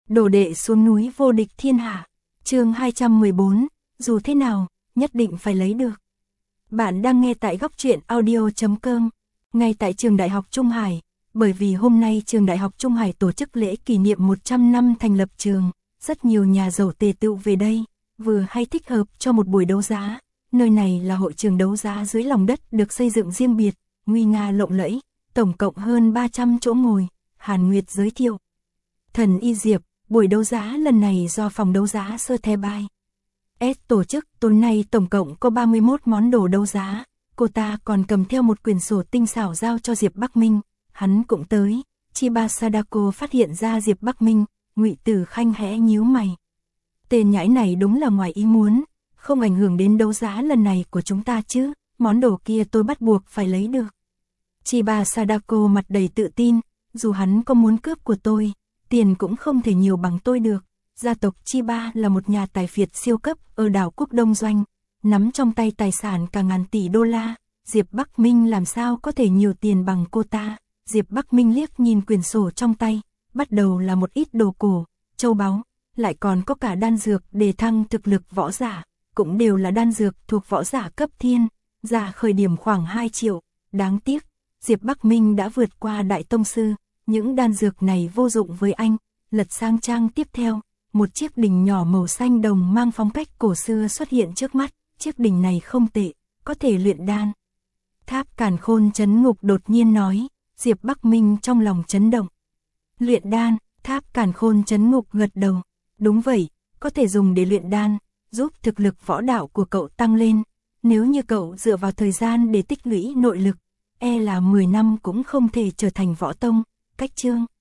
Đồ đệ xuống núi vô địch thiên hạ. Chương 214, dù thế nào, nhất định phải lấy được. Bạn đang nghe tại góc truyện audio.com. Ngay tại trường Đại học Trung Hải, bởi vì hôm nay trường Đại học Trung Hải tổ chức lễ kỷ niệm 100 năm thành lập trường, rất nhiều nhà giàu tề tựu về đây, vừa hay thích hợp cho một buổi đấu giá. Nơi này là hội trường đấu giá dưới lòng đất được xây dựng riêng biệt, nguy nga lộng lẫy, tổng cộng hơn 300 chỗ ngồi. Hàn Nguyệt giới thiệu. Thần Y Diệp, buổi đấu giá lần này do phòng đấu giá Sơ The Bai S tổ chức, tối nay tổng cộng có 31 món đồ đấu giá. Cô ta còn cầm theo một quyển sổ tinh xảo giao cho Diệp Bắc Minh, hắn cũng tới. Chiba Sadako phát hiện ra Diệp Bắc Minh, Ngụy Tử Khanh khẽ nhíu mày. Tên nhãi này đúng là ngoài ý muốn, không ảnh hưởng đến đấu giá lần này của chúng ta chứ, món đồ kia tôi bắt buộc phải lấy được. Chiba Sadako mặt đầy tự tin, dù hắn có muốn cướp của tôi, tiền cũng không thể nhiều bằng tôi được. Gia tộc Chiba là một nhà tài phiệt siêu cấp ở đảo Quốc Đông Doanh, nắm trong tay tài sản cả ngàn tỷ đô la. Diệp Bắc Minh làm sao có thể nhiều tiền bằng cô ta. Diệp Bắc Minh liếc nhìn quyển sổ trong tay, bắt đầu là một ít đồ cổ, châu báu, lại còn có cả đan dược để thăng thực lực võ giả, cũng đều là đan dược thuộc võ giả cấp thiên, giá khởi điểm khoảng 2 triệu. Đáng tiếc, Diệp Bắc Minh đã vượt qua đại tông sư, những đan dược này vô dụng với anh. Lật sang trang tiếp theo, một chiếc đỉnh nhỏ màu xanh đồng mang phong cách cổ xưa xuất hiện trước mắt. Chiếc đỉnh này không tệ, có thể luyện đan. Tháp Càn Khôn Chấn Ngục đột nhiên nói. Diệp Bắc Minh trong lòng chấn động. Luyện đan, Tháp Càn Khôn Chấn Ngục gật đầu. Đúng vậy, có thể dùng để luyện đan, giúp thực lực võ đạo của cậu tăng lên. Nếu như cậu dựa vào thời gian để tích lũy nội lực, e là 10 năm cũng không thể trở thành võ tông. Cách chương